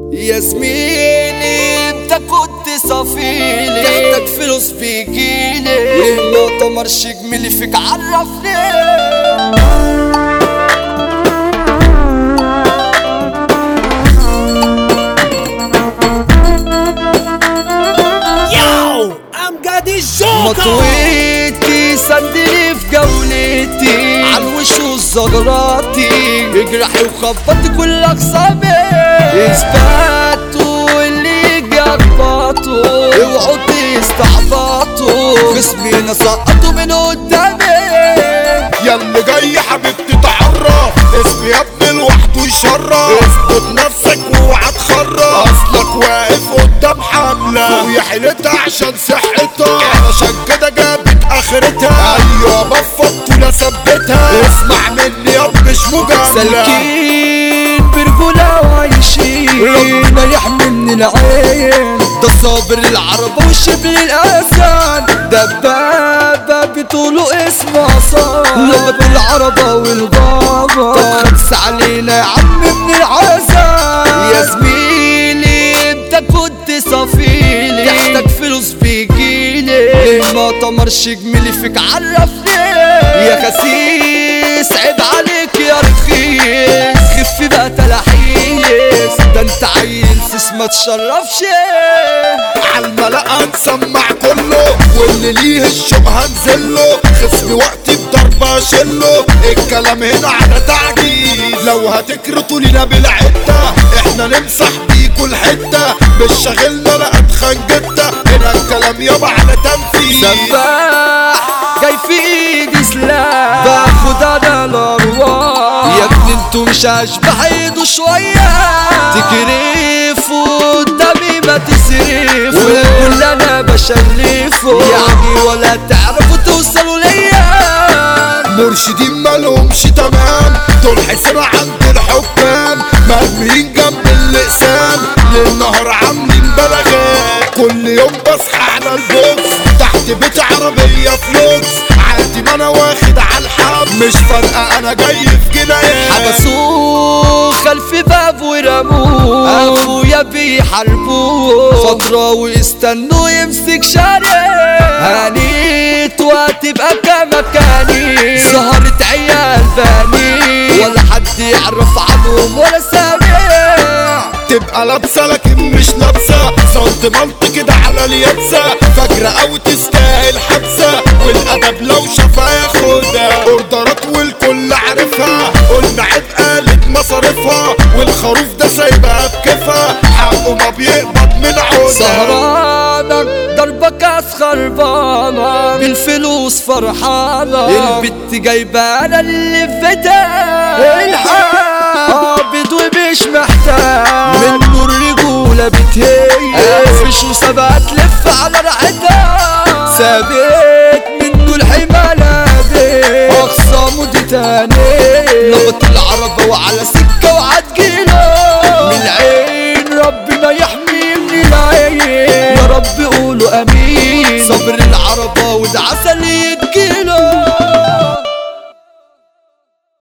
يا زميلي انت كنت صفيلي، تحتاج فلوس بيجيلي، ولما تمرش جميلي فيك عرفني. مطويتي سندلي في جولتي عالوش والزغراتي، اجرحي وخبطي كل اقسامي، اثباتوا اللي جربطوا اوعوا تستعبطوا، خصمي سقطوا من قدامي. ياللي جاي حبيبتي تعرف اسمي يا ابني لوحده يشرف، اثبت نفسك واوعى تخرف، اصلك واقف قدام حملة ويا حيلتها عشان صحتها، علشان كده جابت اخرتها. ايوه بفضت ولا ثبتها، اسمع مني يا مش مجاملة، سالكين برجولة وعايشين ربنا يحمي من العين، ده صابر العرب وشبل الاسان، دبابة بطوله اسمه عصام، لغة العربة والغابة، طب خمس علينا يا عم من العزام. يا زميلي انت كنت صفيلي، تحتاج فلوس بيجيلي، ما تمرش جميلي فيك عرفني. يا خسيس عيب عليك يا رخيص، خف بقى تلاحيس، ده انت عيل سيس ما تشرفش. عالملأ هنسمع كله واللي ليه الشوق هنزله، خصمي وقتي بضربة اشله، الكلام هنا على تعجيز، لو هتكرتوا لينا بالعدة احنا نمسح بيكوا الحتة، مش شاغلنا لا اتخن جدة، هنا الكلام يابا على تنفيذ. سباح جاي في ايدي سلاح، باخد انا الارواح، يا ابني انتوا مش اشباح ايدوا شوية، تكرفوا قدامي ما تسرفوا، والكل انا بشلفوا، يعني ولا تعرفوا توصلوا ليا. مرشدين مالهمش تمام، دول حسنا عند الحكام، مرميين جنب الاقسام، للنهار عاملين بلاغات، كل يوم بصحى على البوكس، تحت بيت عربية فلوكس، عادي ما انا واخد على الحب، مش فارقة انا جاي في جنايات. حبسوه خلف باب ورموه، اخويا بيحاربوه فترة ويستنوا يمسك شارع، هانيت وهتبقى كمكاني، سهرة عيال باني، ولا حد يعرف عنهم ولا سامع، تبقى لابسة لكن مش لابسة، سنتمنت كده على اليابسة، فاكرة او تستاهل حبسة، والادب لو شافها ياخدها، اوردرات والكل عارفها، قلنا عيب قالت مصاريفها، والخروف ده سايبها بكيفها، حقه ما بيقبض من عودها. سهرانك ضربك خربانة، بالفلوس فرحانة، البت جايبة انا اللي فداها، الحق قابض ومش محتاج، منه الرجولة بتهيأ، قافش وسبقة تلف على رعتها، ثابت منه الحمالة دي، اخصامه دي تاني، لغة العربة وعلى سكة وعتجيله، من العين ربنا يحمي من العين، يا رب قولوا امين، صبر العربة ودعس